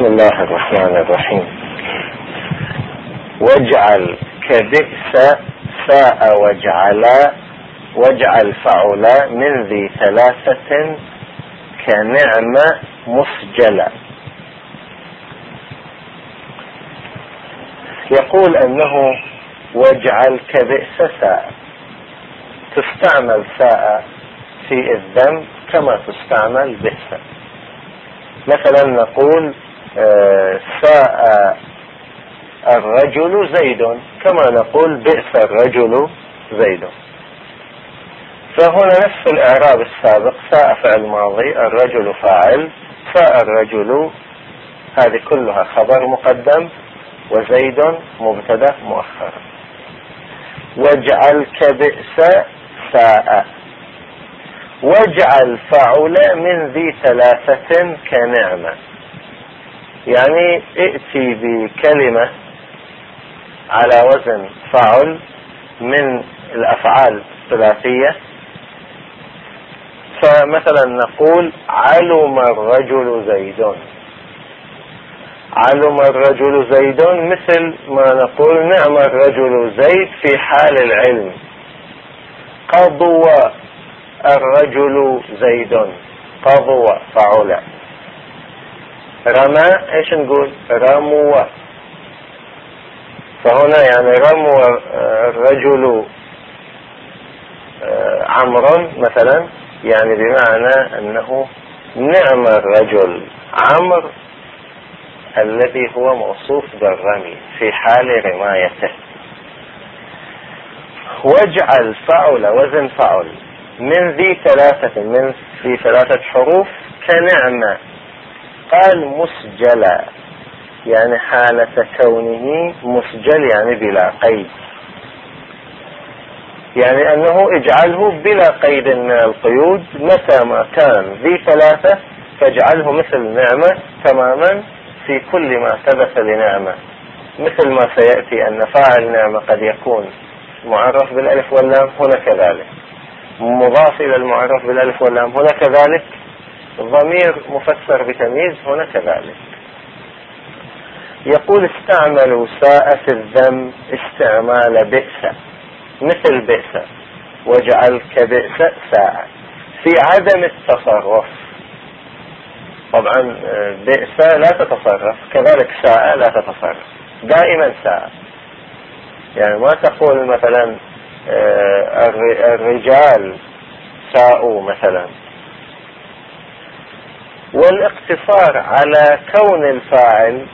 بسم الله الرحمن الرحيم. واجعل كبئس ساء واجعل فعلا من ذي ثلاثة كنعمة مسجلة. يقول أنه واجعل كبئس ساء تستعمل ساء في الذم كما تستعمل بئس. مثلا نقول ساء الرجل زيد كما نقول بئس الرجل زيد. فهنا نفس الإعراب السابق، ساء فعل ماضي، الرجل فاعل، ساء الرجل هذه كلها خبر مقدم، وزيد مبتدأ مؤخر. واجعل كبئس ساء واجعل فعل من ذي ثلاثة كنعمة، يعني ائتي بكلمة على وزن فعل من الأفعال الثلاثية. فمثلا نقول علم الرجل زيد. علم الرجل زيد مثل ما نقول نعم الرجل زيد في حال العلم. قضى الرجل زيد، قضى فعل. رمى ايش نقول؟ رموا. فهنا يعني رموا الرجل عمرا مثلا، يعني بمعنى انه نعم الرجل عمرو الذي هو موصوف بالرمي في حال رمايته. واجعل فعل وزن فعل من ذي ثلاثة، من في ثلاثة حروف كنعمة. قال مسجلا، يعني حالة كونه مسجل يعني بلا قيد، يعني أنه اجعله بلا قيد من القيود. متى ما كان ذي ثلاثة فاجعله مثل نعمة تماما في كل ما ثبت لنعمة، مثل ما سيأتي أن فاعل نعمة قد يكون معرف بالألف واللام، هنا كذلك مضاف إلى المعرف بالألف واللام، هنا كذلك ضمير مفسر بتمييز، هنا كذلك. يقول استعملوا ساء في الذم استعمال بئس، مثل بئس. واجعل كبئس ساء في عدم التصرف. طبعا بئس لا تتصرف، كذلك ساء لا تتصرف، دائما ساء. يعني ما تقول مثلا الرجال ساءوا مثلا. والاقتصار على كون الفاعل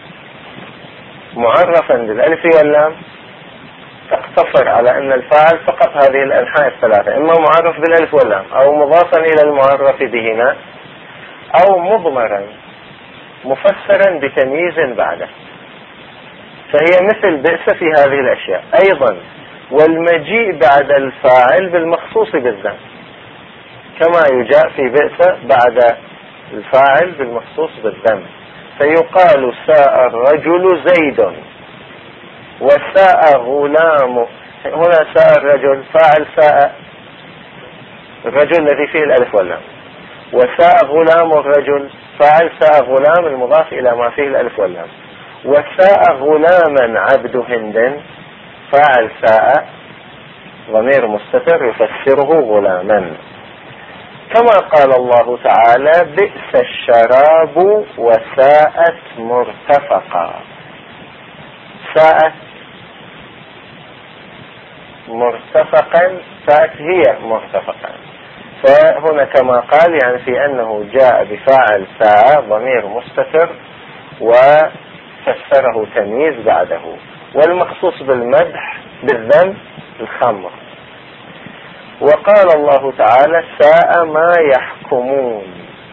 معرفا بالالف واللام، تقتصر على ان الفاعل فقط هذه الانحاء الثلاثة، اما معرف بالالف واللام او مضافا الى المعرف بهما او مضمرا مفسرا بتمييز بعده. فهي مثل بئس في هذه الاشياء ايضا. والمجيء بعد الفاعل بالمخصوص بالذم، كما يجاء في بئس بعد الفاعل بالمخصوص بالذم. فيقال ساء الرجل زيد وساء غلام. هنا ساء الرجل فاعل ساء الرجل الذي فيه الالف واللام، وساء غلام الرجل فاعل ساء غلام المضاف الى ما فيه الالف واللام. وساء غلاما عبد هند فاعل ساء ضمير مستتر يفسره غلاما. كما قال الله تعالى بئس الشراب وساءت مرتفقا. ساءت مرتفقا، ساءت هي مرتفقا. فهنا كما قال يعني في أنه جاء بفاعل ساء ضمير مستتر وفسره تمييز بعده. والمخصوص بالمدح بالذم الخمر. وقال الله تعالى ساء ما يحكمون.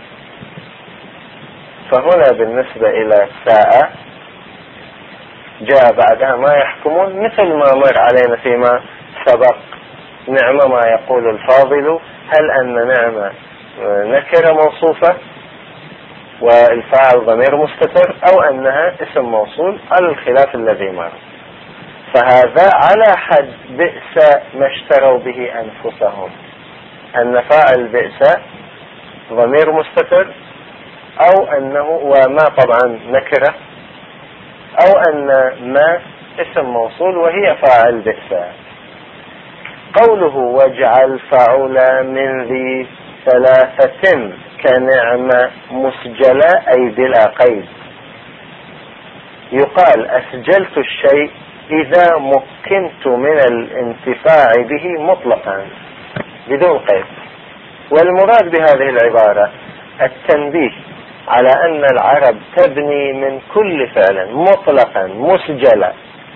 فهنا بالنسبة إلى ساء جاء بعدها ما يحكمون، مثل ما مر علينا فيما سبق. نعمة ما يقول الفاضل، هل أن نعمة نكرة موصوفة والفاعل ضمير مستتر، أو أنها اسم موصول، على الخلاف الذي مر. فهذا على حد بئس ما اشتروا به أنفسهم، أن فاعل بئس ضمير مستتر أو أنه وما طبعا نكرة، أو أن ما اسم موصول وهي فاعل بئس. قوله واجعل فعل من ذي ثلاثة كنعمة مسجلة أي بلا قيد. يقال أسجلت الشيء إذا مكنت من الانتفاع به مطلقا بدون قيد. والمراد بهذه العبارة التنبيه على أن العرب تبني من كل فعل مطلقا مسجلا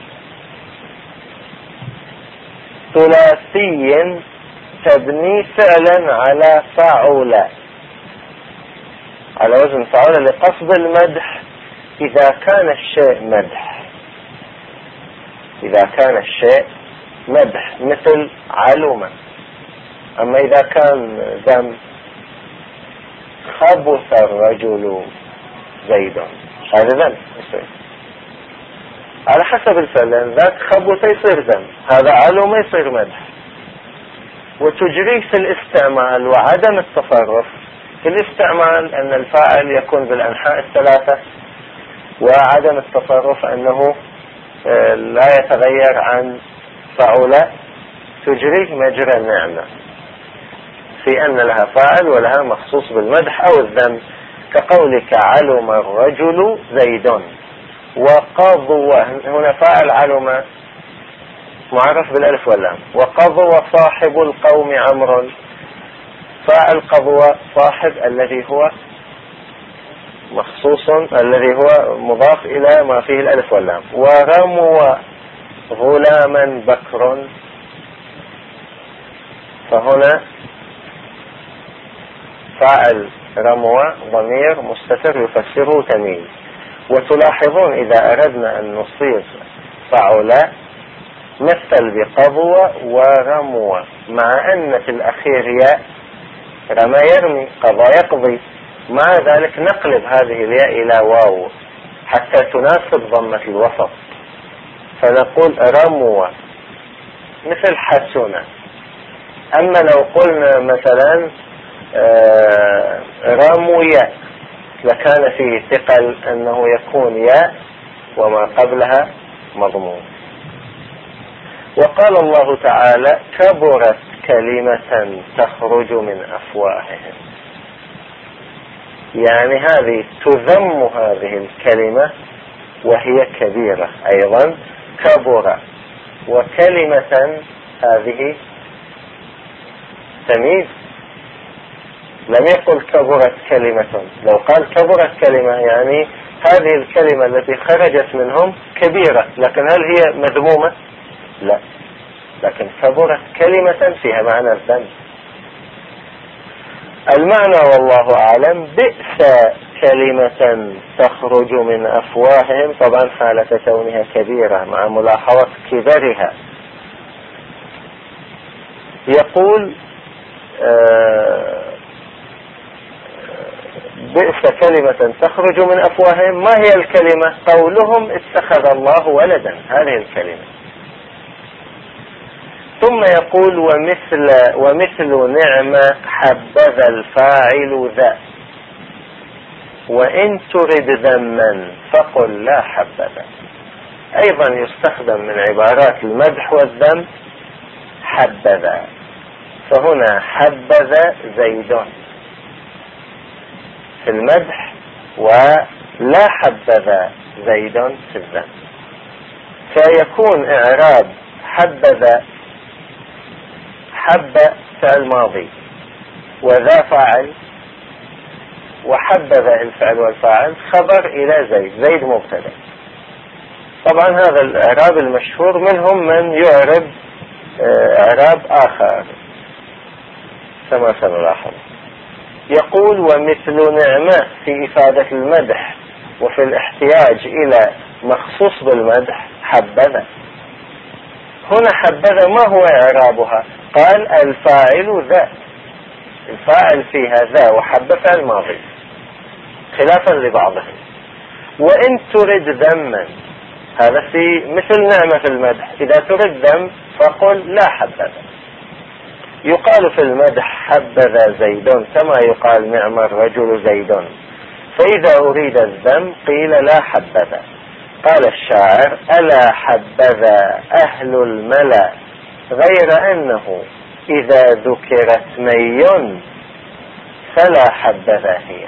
ثلاثي تبني فعلا على فعل، على وزن فعل لقصد المدح إذا كان الشيء مدح. إذا كان الشيء مدح مثل علومة. أما إذا كان ذم خبث الرجل زيد، هذا ذم على حسب الفعل. ذاك خبث يصير ذم، هذا علومة يصير مدح. وتجريه في الاستعمال وعدم التصرف. في الاستعمال أن الفاعل يكون بالأنحاء الثلاثة، وعدم التصرف أنه لا يتغير عن فعل، تجريه مجرى النعمة في أن لها فاعل ولها مخصوص بالمدح أو الذم، كقولك علم الرجل زيد. وقضوا هنا فاعل علم معرف بالالف واللام. وقضوا صاحب القوم عمرو، فاعل قضوا صاحب الذي هو مخصوص، الذي هو مضاف إلى ما فيه الالف واللام. ورموا غلاما بكر، فهنا فاعل رموا ضمير مستتر يفسره تمييز. وتلاحظون إذا أردنا أن نصيغ فعل مثل بقضوا ورموا، مع أن في الأخير ياء، رمى يرمي، قضى يقضي، مع ذلك نقلب هذه الياء إلى واو حتى تناسب ضمة الوسط، فنقول رموا مثل حسنة. أما لو قلنا مثلا رمويا لكان فيه ثقل أنه يكون ياء وما قبلها مضموم. وقال الله تعالى كبرت كلمة تخرج من أفواههم، يعني هذه تذم هذه الكلمة وهي كبيرة أيضا. كبر وكلمة هذه تمييز، لم يقل كبرت كلمة. لو قال كبرت كلمة يعني هذه الكلمة التي خرجت منهم كبيرة، لكن هل هي مذمومة؟ لا، لكن كبرت كلمة فيها معنى الذم. المعنى والله أعلم بئس كلمة تخرج من أفواههم، طبعا حالة كونها كبيرة مع ملاحظة كبرها. يقول بئس كلمة تخرج من أفواههم. ما هي الكلمة؟ قولهم اتخذ الله ولدا، هذه الكلمة. ثم يقول ومثل نعمة حبذا الفاعل ذا، وإن ترد ذما فقل لا حبذا. أيضا يستخدم من عبارات المدح والذم حبذا، فهنا حبذا زيد في المدح، ولا حبذا زيد في الذم. فيكون إعراب حبذا حب فعل ماضي وذا فاعل، وحبذا الفعل والفاعل خبر إلى زيد، زيد مبتدا. طبعا هذا الإعراب المشهور، منهم من يعرب إعراب آخر كما سنلاحظ. يقول ومثل نعمة في إفادة المدح وفي الاحتياج إلى مخصوص بالمدح حبذا. هنا حبذا ما هو إعرابها؟ قال الفاعل ذا، الفاعل فيها ذا، وحب فعل ماضي خلافا لبعضهم. وإن ترد ذما، هذا في مثل نعمة في المدح، إذا ترد ذم فقل لا حبذا. يقال في المدح حبذا زيد كما يقال نعم الرجل زيد، فإذا أريد الذم قيل لا حبذا. قال الشاعر: ألا حبذا أهل الملا غير أنه إذا ذكرت مي فلا حبذا هي.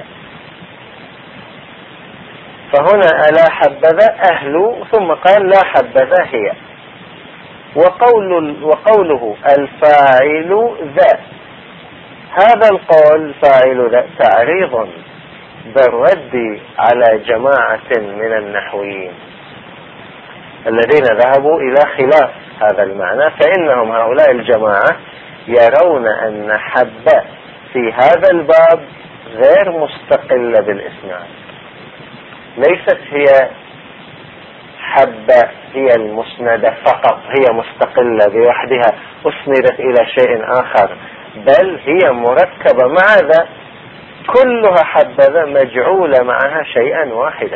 فهنا ألا حبذا أهل، ثم قال لا حبذا هي. وقوله الفاعل ذا، هذا القول فاعل ذا تعريض بالرد على جماعة من النحويين الذين ذهبوا إلى خلاف هذا المعنى، فإنهم هؤلاء الجماعة يرون أن حب في هذا الباب غير مستقلة بالإسناد، ليست هي حب هي المسندة فقط، هي مستقلة بوحدها أسندت إلى شيء آخر، بل هي مركبة مع ذا، كلها حبذا مجعولة معها شيئا واحدا.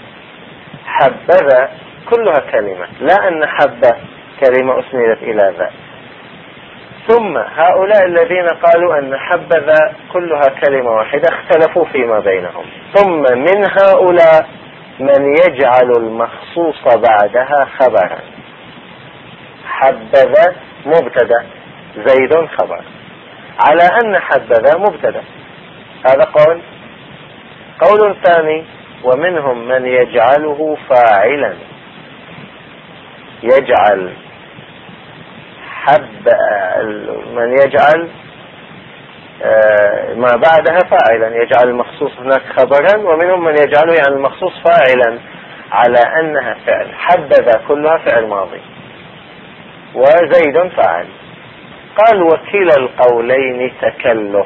حبذا كلها كلمة، لا أن حب كلمة أسندت إلى ذا. ثم هؤلاء الذين قالوا أن حبذا كلها كلمة واحدة اختلفوا فيما بينهم. ثم من هؤلاء من يجعل المخصوص بعدها خبرا. حبذا مبتدا، زيد خبر، على أن حبذا مبتدا. هذا قول ثاني: ومنهم من يجعله فاعلا، يجعل من يجعل ما بعدها فاعلا، يجعل المخصوص هناك خبرا، ومنهم من يجعله يعني المخصوص فاعلا على أنها فعل. حبذا كلها فعل ماضي وزيد فاعل. قال: وكلا القولين تكلف،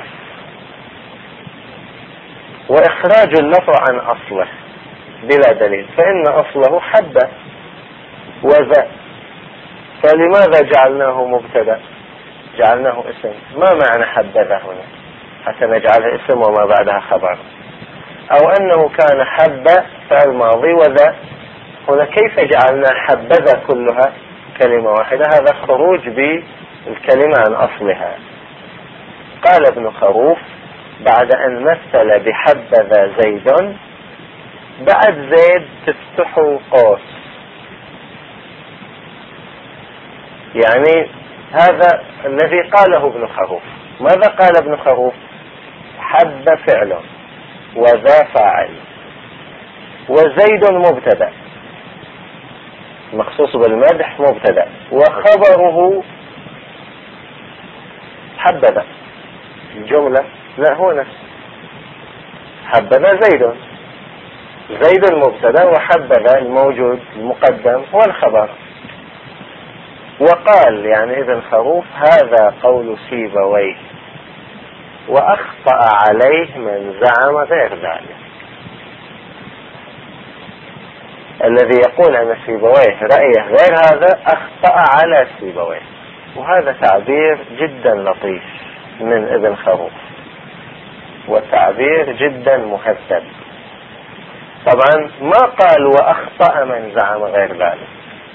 وإخراج اللفظ عن أصله بلا دليل، فإن أصله حب وذا، فلماذا جعلناه مبتدا، جعلناه اسم؟ ما معنى حبذا هنا حتى نجعله اسم وما بعدها خبر؟ أو أنه كان حب فعل ماضي وذا، هنا كيف جعلنا حبذا كلها كلمة واحدة؟ هذا خروج بالكلمة عن أصلها. قال ابن خروف بعد أن مثل بحبذا زيد، بعد زيد تفتحوا قوس، يعني هذا الذي قاله ابن خروف. ماذا قال ابن خروف؟ حب فعل وذا فاعل وزيد مبتدا، مخصوص بالمدح مبتدا، وخبره حبذا. الجملة لا، هو نفس حبذا زيد المبتدا، وحبذا الموجود المقدم هو الخبر. وقال يعني ابن خروف: هذا قول سيبويه، وأخطأ عليه من زعم غير ذلك. الذي يقول أن سيبويه رأيه غير هذا أخطأ على سيبويه. وهذا تعبير جدا لطيف من ابن خروف، وتعبير جدا مهذب. طبعا ما قال وأخطأ من زعم غير ذلك،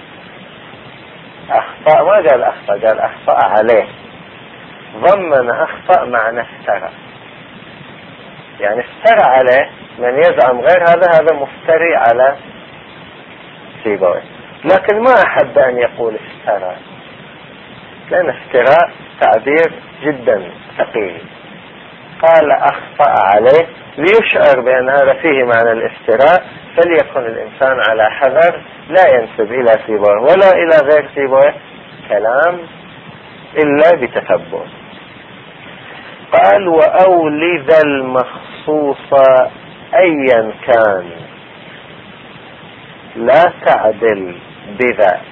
أخطأ ما قال أخطأ، قال أخطأ عليه. ضمن أخطأ معنى افترى، يعني افترى عليه من يزعم غير هذا مفتري على سيبويه. لكن ما أحب أن يقول افترى، لأن افتراء تعبير جدا ثقيل. قال أخطأ عليه ليشعر بأن هذا فيه معنى الافتراء، فليكن الإنسان على حذر، لا ينسب إلى سيبويه ولا إلى غير سيبويه كلام إلا بتتبع. قال: وأولد المخصوص أيا كان لا تعدل بذا،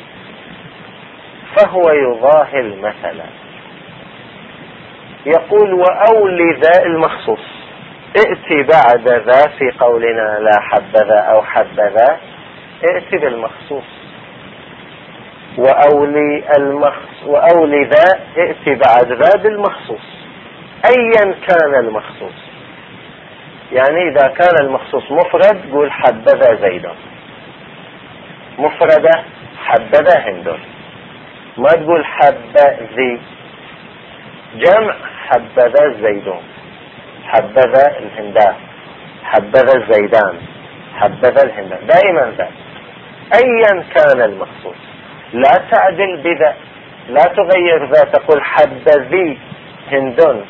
فهو يضاهي المثل. يقول: وأولد المخصوص، ائتي بعد ذا في قولنا لا حبذا أو حبذا، ائتي بالمخصوص. وأولي ذا، ائتي بعد ذا بالمخصوص أيا كان المخصوص. يعني إذا كان المخصوص مفرد قول حبذا زيد، مفردة حبذا هند، ما تقول حبذي. جمع حبذا الزيدون، حبذا الهندات، حبذا الزيدان، حبذا الهندان، دائما ذا أيا كان المخصوص. لا تعدل بذا، لا تغير ذا تقول حبذي هند،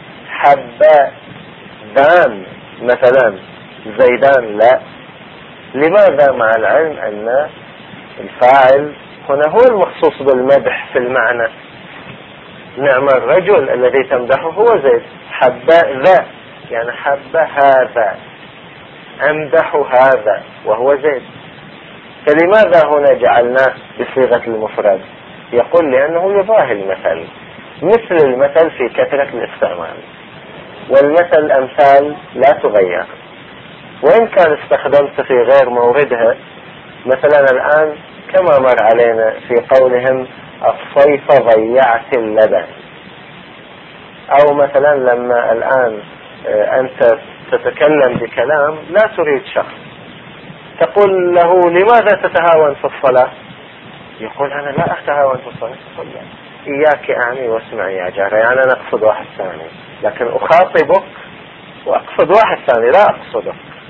حبذان مثلا زيدان، لا. لماذا؟ مع العلم أن الفاعل هنا هو المخصوص بالمدح في المعنى. نعم الرجل الذي تمدحه هو زيد، حبذا يعني حب هذا، أمدح هذا وهو زيد. فلماذا هنا جعلناه بصيغة المفرد؟ يقول لأنه يضاهي المثل، مثل المثل في كثرة الاستعمال، والمثل الأمثال لا تغير وإن كان استخدمت في غير موردها. مثلا الآن كما مر علينا في قولهم الصيف ضيعت اللبن، أو مثلا لما الآن أنت تتكلم بكلام لا تريد شخص، تقول له لماذا تتهاون في الصلاة؟ يقول أنا لا أتهاون في الصلاة. تقول لا، إياك أعني واسمعي يا جارة، يعني أنا أقصد واحد ثاني، لكن أخاطبك وأقصد واحد ثاني لا أقصدك.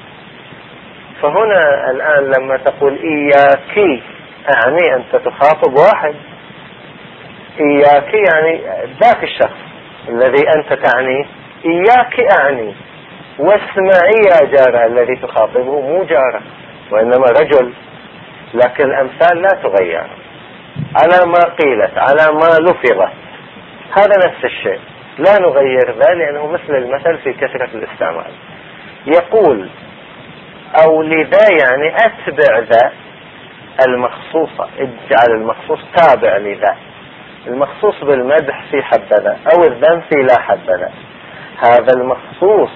فهنا الآن لما تقول إياك أعني أنت تخاطب واحد، إياك يعني ذاك الشخص الذي أنت تعني، إياك أعني واسمعي يا جارة الذي تخاطبه مو جارة وإنما رجل. لكن الأمثال لا تغير على ما قيلت، على ما لفظت، هذا نفس الشيء، لا نغير ذا لأنه مثل المثل في كثرة الاستعمال. يقول أو لذا يعني أتبع ذا المخصوصة، اجعل المخصوص تابع لذا، المخصوص بالمدح في حبذا أو الذم في لا حبذا. هذا المخصوص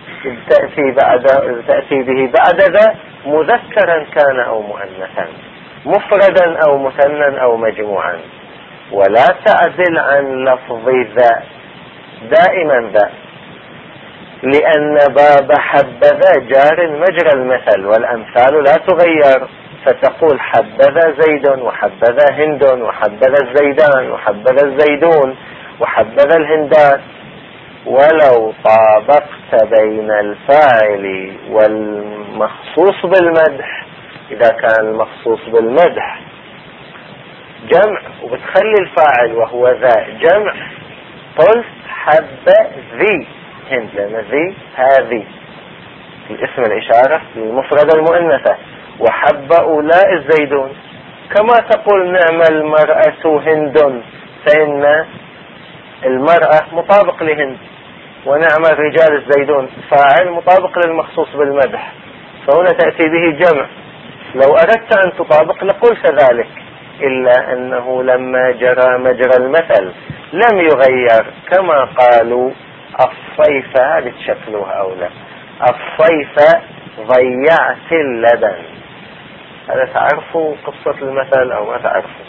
تأتي به بعد ذا مذكرا كان أو مؤنثا، مفردا أو مثنى أو مجموعا، ولا تعدل عن لفظ ذا، دائما ذا، لأن باب حبذا جار مجرى المثل والأمثال لا تغير، فتقول حبذا زيد وحبذا هند وحبذا الزيدان وحبذا الزيدون وحبذا الهندان. ولو طابقت بين الفاعل والمخصوص بالمدح، إذا كان المخصوص بالمدح جمع وبتخلي الفاعل وهو ذا جمع، قلت حبذي هند، لأن ذي هذه الاسم الإشارة للمفردة المؤنثة، وحب أولاء الزيدون. كما تقول نعم المرأة هند، فإن المرأة مطابق لهند، ونعم الرجال الزيدون فاعل مطابق للمخصوص بالمدح، فهنا تأتي به جمع. لو أردت أن تطابق لقلت ذلك، إلا أنه لما جرى مجرى المثل لم يغير، كما قالوا الصيف، هذه شكلها أولى، الصيف ضيعت اللبن. هذا تعرفوا قصة المثل أو ما تعرفوا؟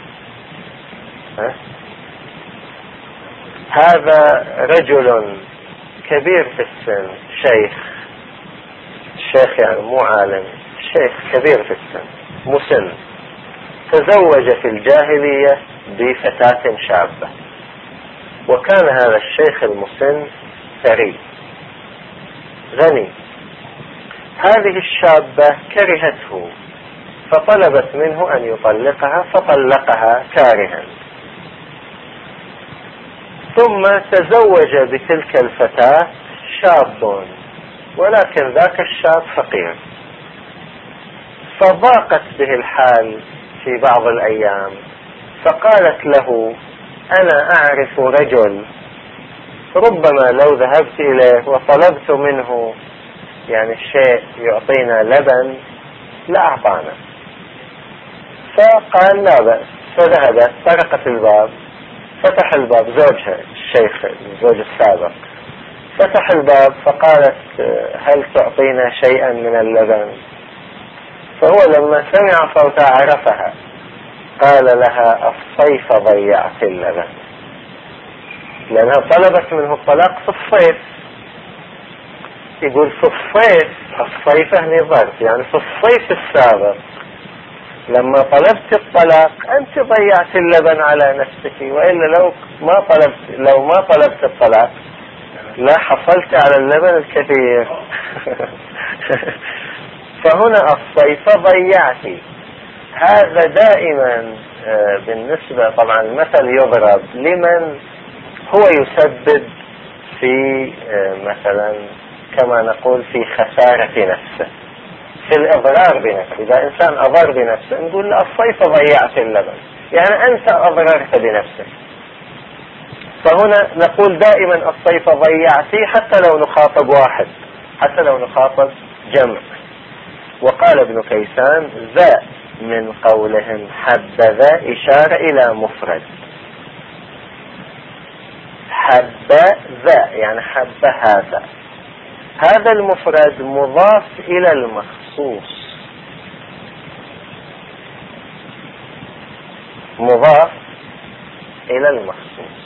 هذا رجل كبير في السن، شيخ يعني مو عالم، شيخ كبير في السن مسن، تزوج في الجاهلية بفتاة شابة، وكان هذا الشيخ المسن ثري غني. هذه الشابة كرهته فطلبت منه أن يطلقها، فطلقها كارها، ثم تزوج بتلك الفتاة شاب، ولكن ذاك الشاب فقير، فضاقت به الحال في بعض الأيام، فقالت له أنا أعرف رجل ربما لو ذهبت إليه وطلبت منه يعني الشيء يعطينا لبن لأعطانا. فقال لا بأس، فذهبت طرقت الباب، فتح الباب زوجها الشيخ الزوج السابق، فتح الباب فقالت هل تعطينا شيئا من اللبن؟ فهو لما سمع صوتها عرفها، قال لها الصيف ضيعت اللبن، لأنها طلبت منه الطلاق في الصيف. يقول في الصيف، الصيف هني ظرف، يعني في الصيف السابق لما طلبت الطلاق أنت ضيعت اللبن على نفسك، وإلا لو ما طلبت الطلاق لا حصلت على اللبن الكثير. فهنا الصيف ضيعت، هذا دائما بالنسبة، طبعا المثل يضرب لمن هو يسبب في مثلا كما نقول في خسارة نفسه، في الإضرار بنفسه. إذا إنسان أضر بنفسه نقول له الصيف ضيعت اللبن، يعني أنت أضررت بنفسك. فهنا نقول دائما الصيف ضيعتي حتى لو نخاطب واحد، حتى لو نخاطب جمع. وقال ابن كيسان ذا من قولهم حبذا إشارة إلى مفرد، حبذا يعني حب هذا، هذا المفرد مضاف إلى المخصوص، مضاف إلى المخصوص.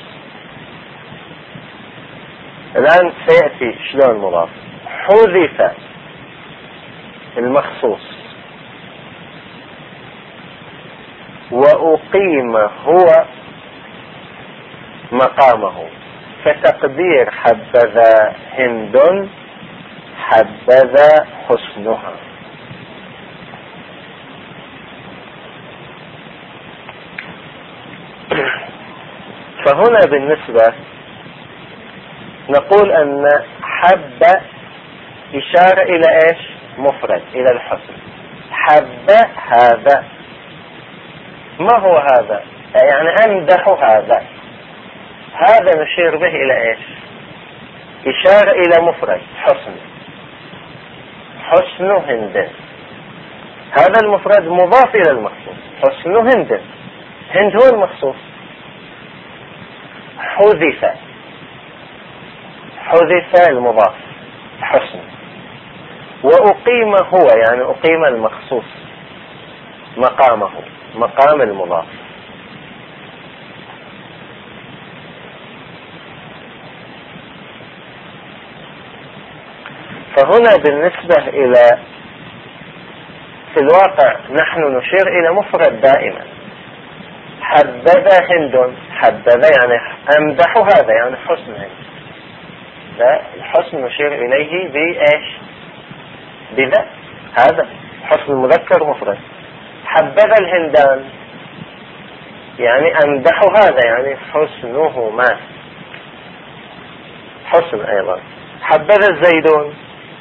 الآن سيأتي شلون مضاف. حذف المخصوص وأقيم هو مقامه، فتقدير حبذا هند حبذا حسنها. فهنا بالنسبة نقول أن حب إشارة إلى إيش؟ مفرد، إلى الحسن. حب هذا، ما هو هذا؟ يعني أمدح هذا، هذا نشير به إلى إيش؟ إشارة إلى مفرد حسن، حسن هند. هذا المفرد مضاف إلى المخصوص، حسن هند، هند هو المخصوص. حذف، حذف المضاف حسن، وأقيم هو يعني أقيم المخصوص مقامه، مقام المضاف. فهنا بالنسبة إلى في الواقع نحن نشير إلى مفرد دائما. حبذا هند، حبذا يعني أمدح هذا، يعني حسن هند، لا الحسن نشير إليه بإيش؟ بذا، هذا حسن المذكر مفرد. حبذا الهندان يعني أمدح هذا، يعني حسنهما، حسن أيضا. حبذا الزيدون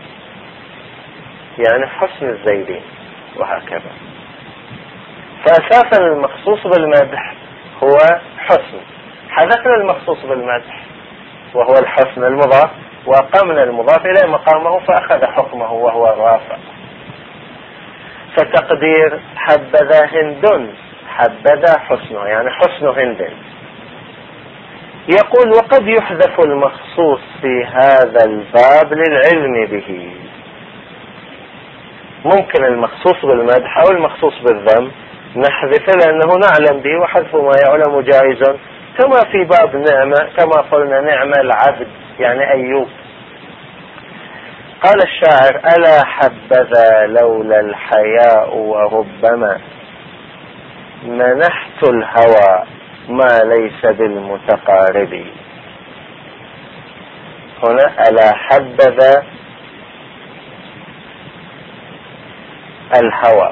يعني حسن الزيدين، وهكذا. فأساسا المخصوص بالمدح هو حسن، حذفنا المخصوص بالمدح وهو الحسن المضاف، وأقمنا المضاف إلى مقامه فأخذ حكمه وهو الرافع. فتقدير حبذا هند حبذا حسنه يعني حسن هند. يقول وقد يحذف المخصوص في هذا الباب للعلم به. ممكن المخصوص بالمدح أو المخصوص بالذم نحذف لأنه نعلم به، وحذف ما يعلم جائز، كما في باب نعمة، كما قلنا نعمة العبد يعني أيوب. قال الشاعر ألا حبذا لولا الحياء وربما منحت الهوى ما ليس بالمتقارب. هنا ألا حبذا الهوى،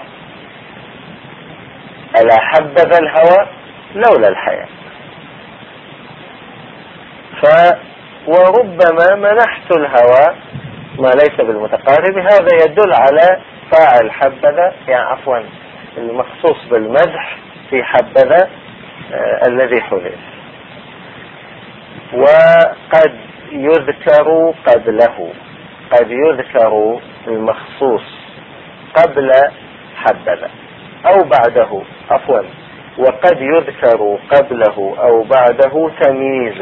ألا حبذا الهوى لولا الحياء، وربما منحت الهوى ما ليس بالمتقارب. هذا يدل على فاعل حبذا، يعني عفوا المخصوص بالمدح في حبذا الذي حذف. وقد يذكر قبله، قد يذكر المخصوص قبل حبذا أو بعده، عفوا وقد يذكر قبله أو بعده تمييز.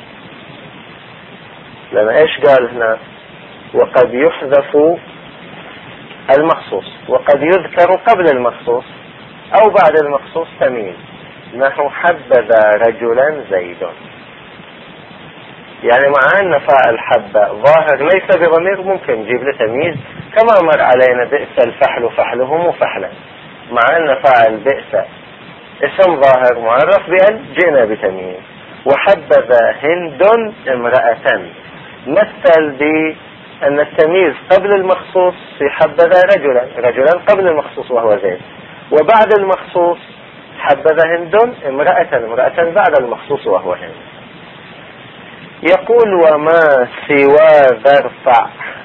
لما إيش قال هنا؟ وقد يحذف المخصوص وقد يذكر قبل المخصوص أو بعد المخصوص تمييز، نحو حبذا رجلا زيد. يعني مع أن فاعل حبة ظاهر ليس بضمير ممكن نجيب له تمييز، كما مر علينا بئس الفحل فحلهم فحلا. مع أن فاعل بئس اسم ظاهر معرف بأن جئنا بتمييز. وحبذا هند امرأة مثل أن التمييز قبل المخصوص في حبذا رجلا قبل المخصوص وهو زيد، وبعد المخصوص حبذا هند امرأة بعد المخصوص وهو هند. يقول وما سوى ذا ارفع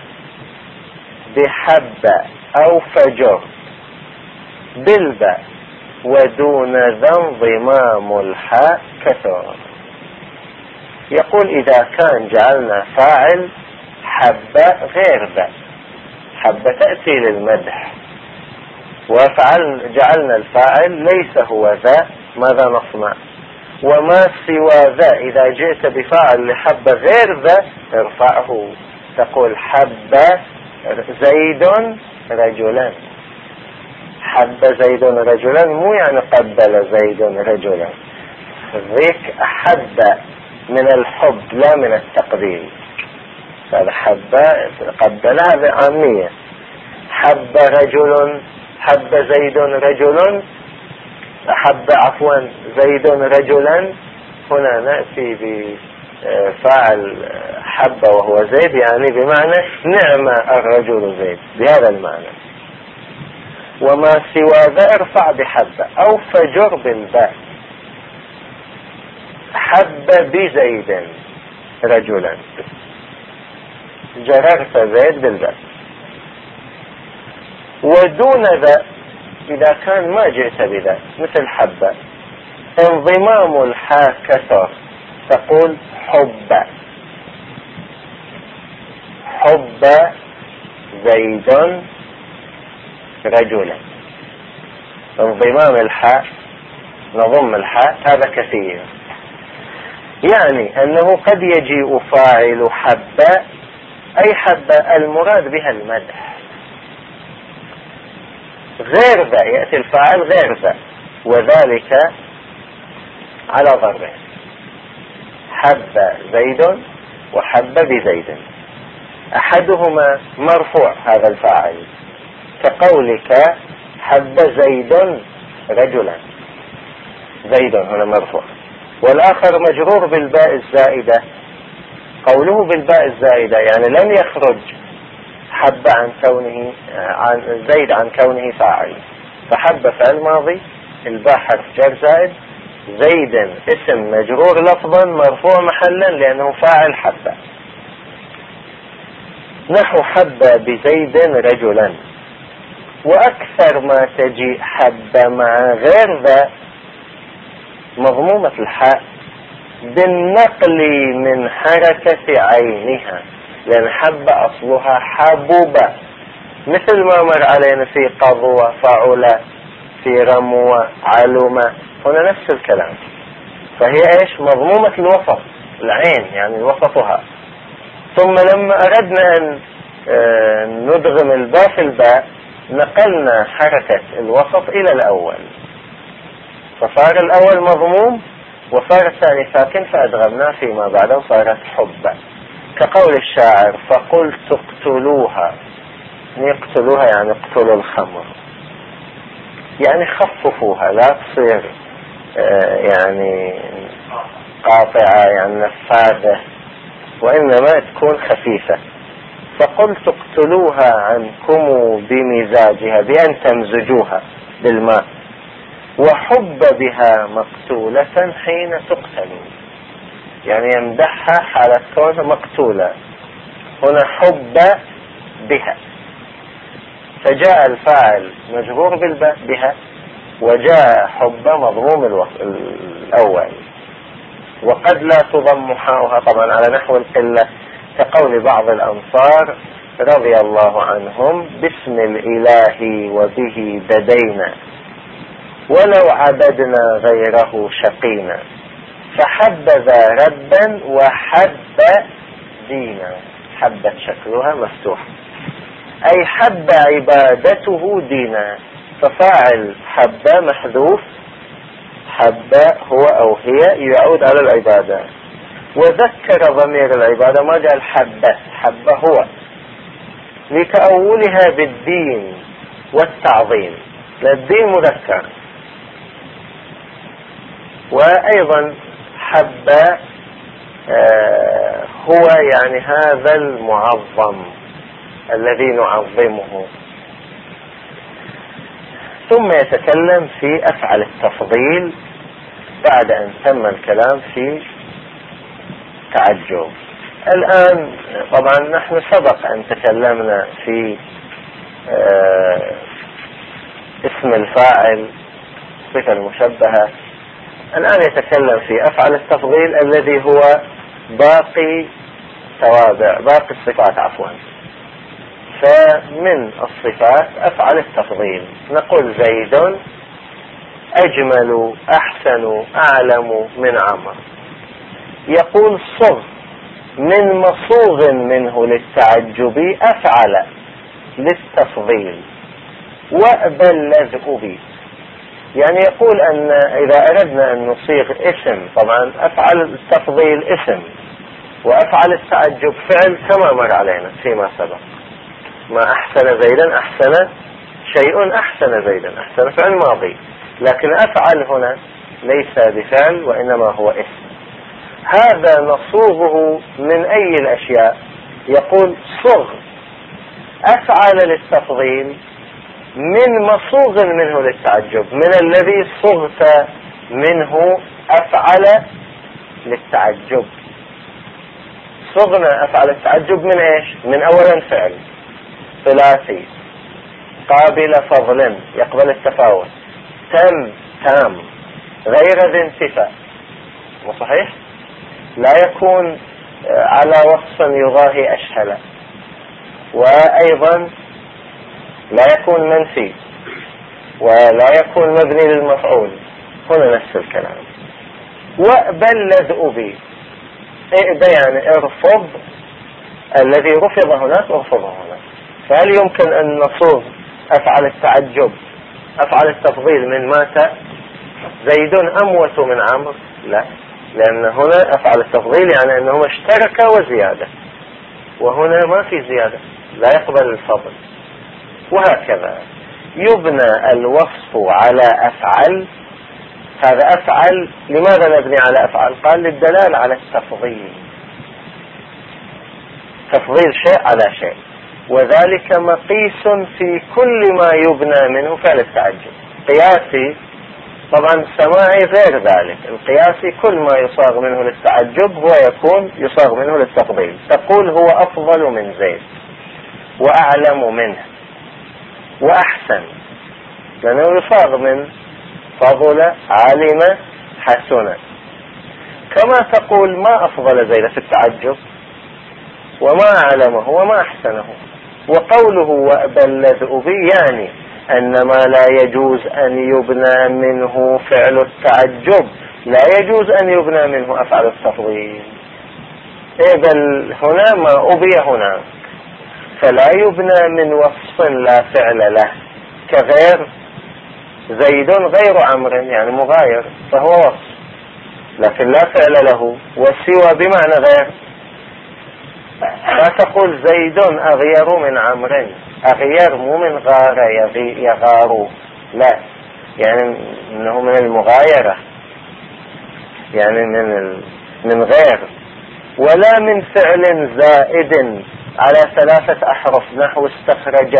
بحب أو فجر بالباء ودون ذا انضمام الحاء كثر. يقول إذا كان جعلنا فاعل حب غير ذا، حب تأتي للمدح، وجعلنا الفاعل ليس هو ذا، ماذا نصنع؟ وما سوى ذا إذا جئت بفاعل لحب غير ذا ارفعه، تقول حب زيد رجلا. حب زيد رجلا مو يعني قبل زيد رجلا، ذيك أحب من الحب لا من التقبيل. هذا حب قبلها بعامية. حب رجل، حب زيد رجل، أحب عفوا زيد رجلا، هنا نأتي بفاعل حب وهو زيد، يعني بمعنى نعم الرجل زيد، بهذا المعنى. وما سوى ذا ارفع بحب أو فجر بالباء. حب بزيد رجلا، جررت زيد بالباء. ودون ذا إذا كان ما جئت بذا مثل حب انضمام الحاء كثر، تقول حب زيد رجلا. انضمام الحاء، نضم الحاء، هذا كثير، يعني أنه قد يجيء فاعل حب أي حب المراد بها المدح، غير ذا يأتي الفاعل غير ذا، وذلك على ضربين: حب زيد وحب بزيد. أحدهما مرفوع هذا الفاعل كقولك حب زيد رجلا، زيد هنا مرفوع، والآخر مجرور بالباء الزائدة. قوله بالباء الزائدة يعني لم يخرج حب عن كونه زيد عن كونه فاعل، فحب فعل ماضي، الباء حرف جر زائد، زيد اسم مجرور لفظا مرفوع محلا لأنه فاعل حب. نحو حب بزيد رجلا. وأكثر ما تجي حب مع غير ذا مضمومة الحاء بالنقل من حركة عينها، لأن حب أصلها حبوبة، مثل ما مر علينا في قضوة فعل، في رموة علومة، هنا نفس الكلام. فهي إيش؟ مضمومة الوسط، العين يعني وسطها. ثم لما أردنا أن ندغم الباء في الباء نقلنا حركة الوسط إلى الأول، فصار الأول مضموم وصار الثاني ساكن، فأدغمناه فيما بعده وصارت حبة. كقول الشاعر فقلت اقتلوها، يقتلوها يعني اقتلوا الخمر، يعني خففوها لا تصير يعني قاطعة يعني نفاذة، وإنما تكون خفيفة. فقلت اقتلوها عنكم بمزاجها، بأن تمزجوها بالماء، وحب بها مقتولة حين تقتل، يعني يمدحها حالة كونها مقتولة. هنا حب بها، فجاء الفاعل مجرور بالباء بها، وجاء حب مضموم الأول. وقد لا تضم حاؤها طبعا على نحو القلة، كقول بعض الأنصار رضي الله عنهم باسم الإله وبه بدينا ولو عبدنا غيره شقينا، فحبذا ربا وحب دينا. حبت شكلها مفتوح، أي حب عبادته دينا، ففاعل حب محذوف، حب هو أو هي يعود على العبادة، وذكر ضمير العبادة ما قال حبة، حب هو لتأولها بالدين والتعظيم، للدين مذكر. وأيضا حب هو يعني هذا المعظم، الذي نعظمه. ثم يتكلم في أفعل التفضيل بعد أن تم الكلام في تعجب. الآن طبعا نحن سبق أن تكلمنا في اسم الفاعل صفة المشبهة. الآن يتكلم في أفعل التفضيل الذي هو باقي الصفات عفوا. فمن الصفات أفعل التفضيل نقول زيد أجمل أحسن أعلم من عمرو. يقول صغ من مصوغ منه للتعجب أفعل للتفضيل وأبى اللذء بي. يعني يقول أن إذا أردنا أن نصيغ اسم، طبعا أفعل التفضيل اسم وأفعل التعجب فعل كما مر علينا فيما سبق. ما أحسن زيدا أحسن شيء، أحسن زيدا أحسن فعل ماضي، لكن أفعل هنا ليس بفعل وإنما هو اسم. هذا نصوغه من أي الأشياء؟ يقول صغ أفعل للتفضيل من مصوغ منه للتعجب، من الذي صغت منه أفعل للتعجب. صغنا أفعل التعجب من إيش؟ من أولا فعل ثلاثي قابل فضل يقبل التفاوت، تام غير ذي انتفاء، مو صحيح؟ لا يكون على وصف يضاهي أشهل، وأيضا لا يكون منفي، ولا يكون مبني للمفعول. هنا نفس الكلام. وأبى اللذء بي، إئبى يعني ارفض الذي رفض هناك ارفضه هناك. فهل يمكن أن نصوغ أفعل التعجب أفعل التفضيل من مات زيد أموت من عمرو؟ لا، لأن هنا أفعل التفضيل يعني أنهما اشتركا وزيادة، وهنا ما في زيادة، لا يقبل الفضل. وهكذا يبنى الوصف على أفعل. هذا أفعل لماذا نبني على أفعل؟ قال للدلالة على التفضيل، تفضيل شيء على شيء، وذلك مقيس في كل ما يبنى منه فعل التعجب. قياسي طبعا سماعي غير ذلك. القياسي كل ما يصاغ منه للتعجب هو يكون يصاغ منه للتفضيل. تقول هو أفضل من زيد وأعلم منه وأحسن، لأنه يصاغ من فضل علم حسن. كما تقول ما أفضل زيد في التعجب وما أعلمه وما أحسنه. وقوله وأبى اللذء بي يعني أن ما لا يجوز أن يبنى منه فعل التعجب لا يجوز أن يبنى منه أفعل التفضيل. بل هنا ما أبي هنا، فلا يبنى من وصف لا فعل له، كغير زيد غير عمرو يعني مغاير فهو وصف لكن لا فعل له، والسوى بمعنى غير. لا تقول زيد أغير من عمرو، أغير مو من غار يغار، لا، يعني إنه من المغايرة، يعني من غير. ولا من فعل زائد على 3 أحرف نحو استخرج،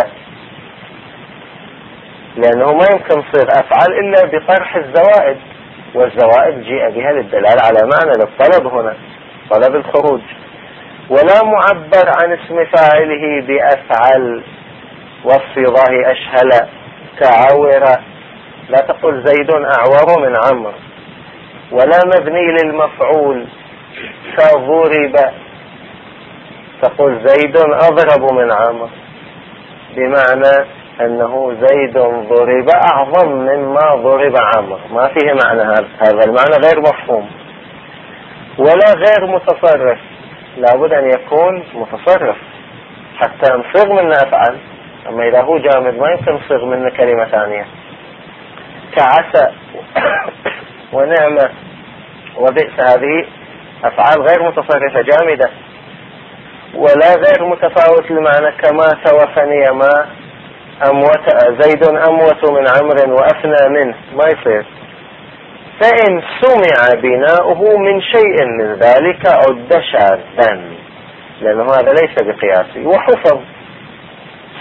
لأنه ما يمكن صيغ أفعال إلا بطرح الزوائد، والزوائد جيء بها للدلالة على معنى للطلب هنا، طلب الخروج. ولا معبر عن اسم فاعله بأفعل وصف ضاهي أشهل كعور، لا تقول زيد أعور من عمرو. ولا مبني للمفعول كضرب، تقول زيد أضرب من عمرو، بمعنى أنه زيد ضرب أعظم مما ضرب عمرو، ما فيه معنى هذا المعنى غير مفهوم. ولا غير متصرف، لابد أن يكون متصرف حتى نصيغ منه أفعل، أما إذا هو جامد ما يمكن نصيغ منه كلمة ثانية، كعسى ونعمة وبئس، هذه أفعال غير متصرفة جامدة. ولا غير متفاوت المعنى كمات وفني ما، زيد أموت من عمرو وأفنى منه، ما يصير. فإن سمع بناؤه من شيء من ذلك عد شاذا، لأنه هذا ليس بقياسي. وحفظ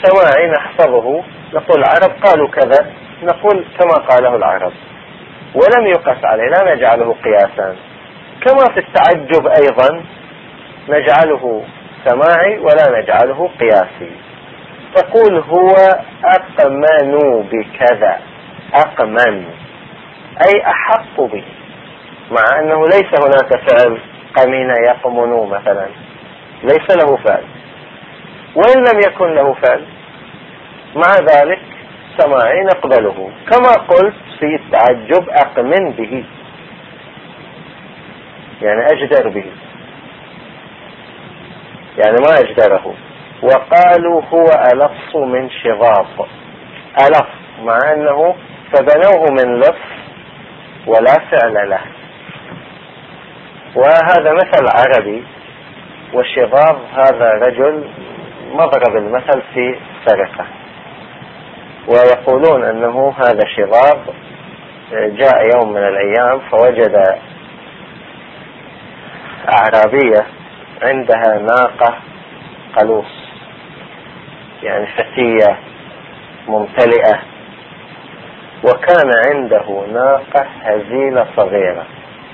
السماع نحفظه، نقول العرب قالوا كذا، نقول كما قاله العرب، ولم يقس عليه، لا نجعله قياسا. كما في التعجب أيضا نجعله سماعي ولا نجعله قياسي. تقول هو أقمن بكذا، أقمن أي أحق به، مع أنه ليس هناك فعل قمن يقمن مثلا، ليس له فعل، وإن لم يكن له فعل مع ذلك سماعي نقبله. كما قلت في التعجب أقمن به، يعني أجدر به، يعني ما أجدره. وقالوا هو ألص من شغاط، ألص مع أنه فبنوه من لص ولا فعل له، وهذا مثل عربي. والشغاط هذا رجل مضرب المثل في سرقة، ويقولون أنه هذا شغاط جاء يوم من الأيام فوجد أعرابية عندها ناقة قلوص، يعني فتية ممتلئة، وكان عنده ناقة هزيلة صغيرة،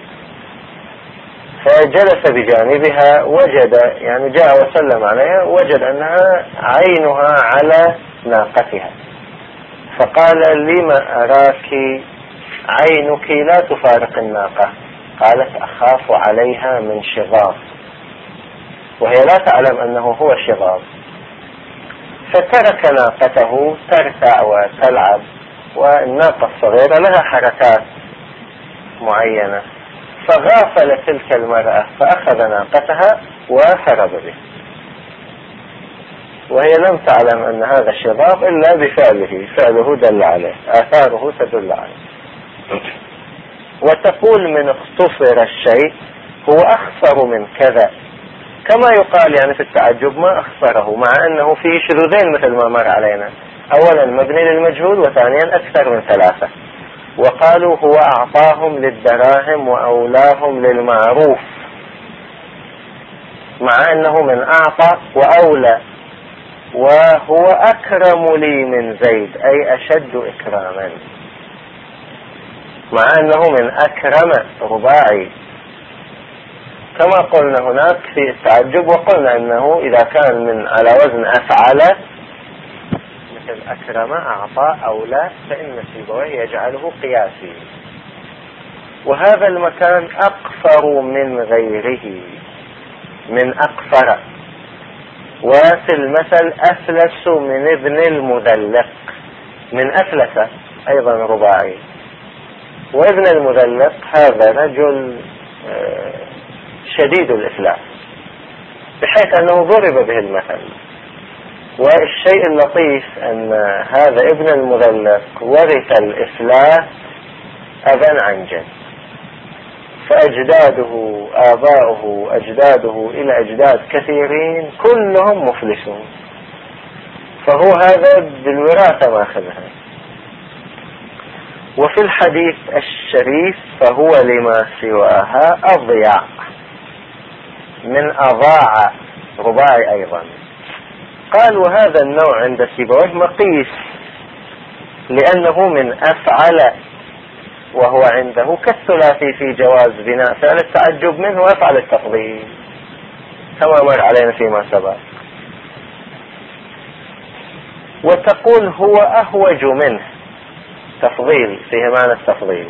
فجلس بجانبها، وجد يعني جاء وسلم عليها، وجد أنها عينها على ناقتها، فقال لما أراك عينك لا تفارق الناقة؟ قالت أخاف عليها من شغاف، وهي لا تعلم أنه هو شغاف. فترك ناقته ترتع وتلعب، والناقة الصغيرة لها حركات معينة، فغافل تلك المرأة فأخذ ناقتها وهرب به، وهي لم تعلم أن هذا الشغاف إلا بفعله، فعله دل عليه، آثاره تدل عليه. وتقول من اختصر الشيء هو أخسر من كذا، كما يقال يعني في التعجب ما أخسره، مع أنه فيه شذوذين مثل ما مر علينا، أولا مبني للمجهول، وثانيا أكثر من ثلاثة. وقالوا هو أعطاهم للدراهم وأولاهم للمعروف، مع أنه من أعطى وأولى. وهو أكرم لي من زيد أي أشد إكراما، مع أنه من أكرم رباعي، كما قلنا هناك في التعجب. وقلنا أنه إذا كان من على وزن أفعل مثل أكرم أعطى أولى فإن سيبويه يجعله قياسي. وهذا المكان أقفر من غيره، من أقفر. وفي المثل أفلس من ابن المذلق، من أفلس أيضا رباعي. وابن المذلق هذا رجل شديد الإفلاس، بحيث أنه ضرب به المثل. والشيء اللطيف أن هذا ابن المذلق ورث الإفلاس أبا عن جد، فأجداده آباؤه أجداده إلى أجداد كثيرين كلهم مفلسون، فهو هذا بالوراثة ماخذها. وفي الحديث الشريف فهو لما سواها أضيع، من أضاع رباعي أيضا. قال وهذا النوع عند سيبويه مقيس، لأنه من أفعل، وهو عنده كالثلاثي في جواز بناء فعل التعجب منه وأفعل التفضيل، كما مر علينا فيما سبق. وتقول هو أهوج منه، تفضيل فيه معنى التفضيل.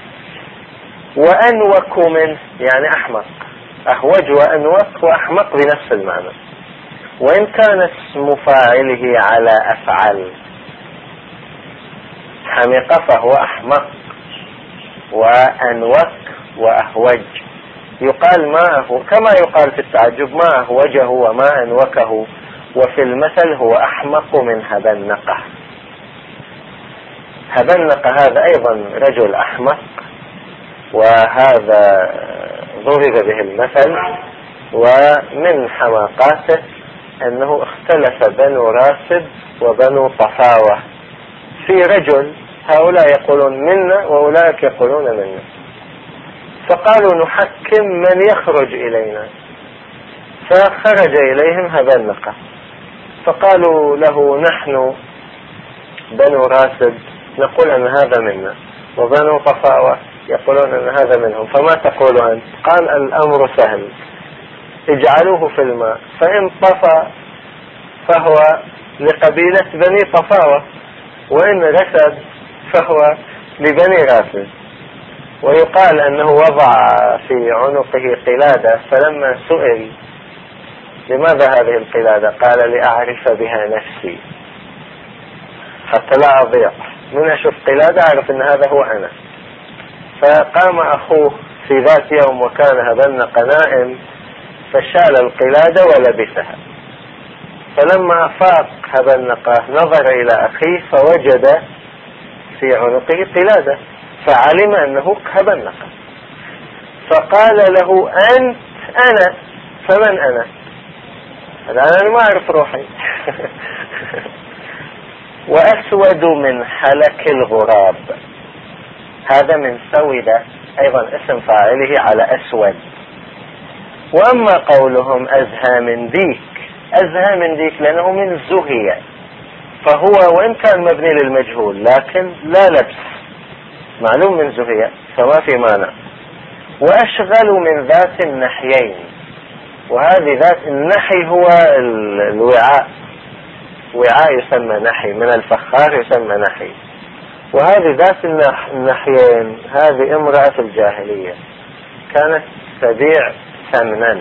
وأنوك منه يعني أحمق، أهوج وأنوك وأحمق بنفس المعنى، وإن كان اسم فاعله على أفعل، حمق فهو أحمق، وأنوك وأهوج. يقال ما هو كما يقال في التعجب ما أهوجه وما أنوكه، وفي المثل هو أحمق من هبنقة. هبنقة هذا أيضا رجل أحمق، وهذا ضرب به المثل. ومن حماقاته أنه اختلف بنو راسب وبنو طفاوة في رجل، هؤلاء يقولون منا وأولئك يقولون منا، فقالوا نحكم من يخرج إلينا، فخرج إليهم هبنقة فقالوا له نحن بنو راسب نقول أن هذا منا، وبنو طفاوة يقولون أن هذا منهم، فما تقول أنت؟ قال الأمر سهل، اجعلوه في الماء، فإن طفى فهو لقبيلة بني طفاوة، وإن رسب فهو لبني راسب. ويقال أنه وضع في عنقه قلادة، فلما سئل لماذا هذه القلادة قال لأعرف بها نفسي حتى لا أضيع، من أشوف قلادة أعرف أن هذا هو أنا. فقام أخوه في ذات يوم وكان هبنق نائم فشال القلادة ولبسها، فلما أفاق هبنقه نظر إلى أخيه فوجد في عنقه قلادة، فعلم أنه هبنقه، فقال له أنت أنا، فمن أنا؟ أنا ما أعرف روحي. وأسود من حلك الغراب، هذا من سودة أيضا اسم فاعله على أسود. وأما قولهم أزهى من ديك، أزهى من ديك لأنه من زهية، فهو وإن كان مبني للمجهول لكن لا لبس، معلوم من زهية فما في مانع. وأشغل من ذات النحيين، وهذه ذات النحي هو الوعاء، وعاء يسمى نحي، من الفخار يسمى نحي. وهذه ذات النحيين هذه امرأة في الجاهلية كانت تبيع سمنا،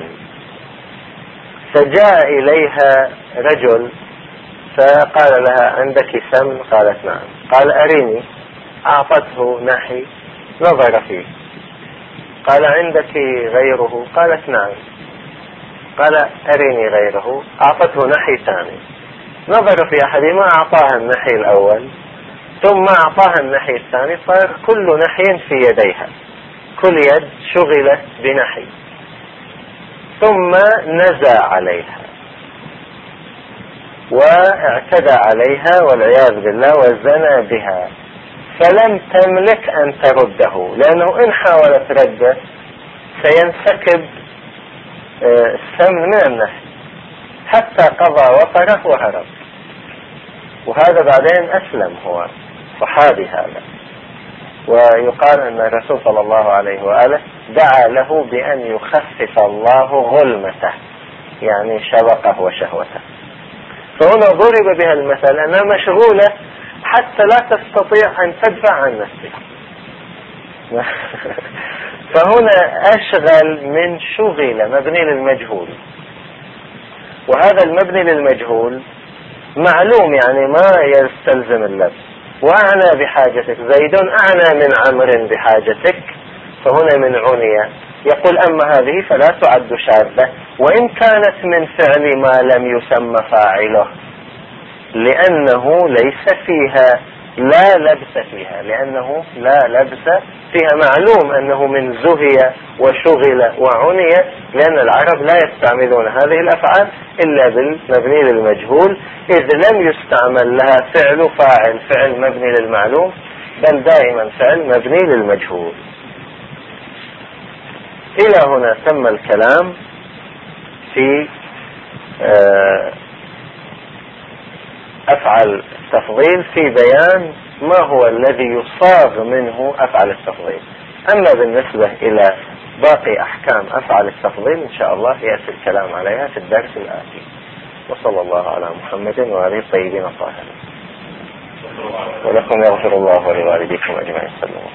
فجاء إليها رجل فقال لها عندك سمن؟ قالت نعم. قال أريني، أعطته نحي نظر فيه، قال عندك غيره؟ قالت نعم. قال أريني غيره، أعطته نحي ثاني، نظر في أحدهما أعطاها النحي الأول ثم أعطاها النحي الثاني، صار كل نحي في يديها، كل يد شغلت بنحي، ثم نزى عليها واعتدى عليها والعياذ بالله وزنى بها، فلم تملك أن ترده، لأنه إن حاولت رده سينسكب السمن من النحي، حتى قضى وطره وهرب. وهذا بعدين أسلم، هو صحابي هذا، ويقال أن الرسول صلى الله عليه وآله دعا له بأن يخفف الله غلمته، يعني شبقه وشهوته. فهنا ضرب بها المثل أنها مشغولة حتى لا تستطيع أن تدفع عن نفسها. فهنا أشغل من شغل، مبني للمجهول، وهذا المبني للمجهول معلوم يعني ما يستلزم اللبس. وأعنى بحاجتك، زيد أعنى من عمر بحاجتك، فهنا من عنية. يقول أما هذه فلا تعد شاذة وإن كانت من فعل ما لم يسمى فاعله، لأنه ليس فيها، لا لبس فيها، لأنه لا لبس فيها، معلوم أنه من زهية وشغل وعنية، لأن العرب لا يستعملون هذه الأفعال إلا بالمبني للمجهول، إذ لم يستعمل لها فعل فاعل، فعل مبني للمعلوم، بل دائما فعل مبني للمجهول. إلى هنا تم الكلام في أفعل التفضيل، في بيان ما هو الذي يصاغ منه أفعل التفضيل. أما بالنسبة إلى باقي أحكام أفعل التفضيل إن شاء الله يأتي الكلام عليها في الدرس الآتي. وصلى الله على محمد وآله الطيبين الطاهرين. ولكم يغفر الله ولوالديكم أجمعين.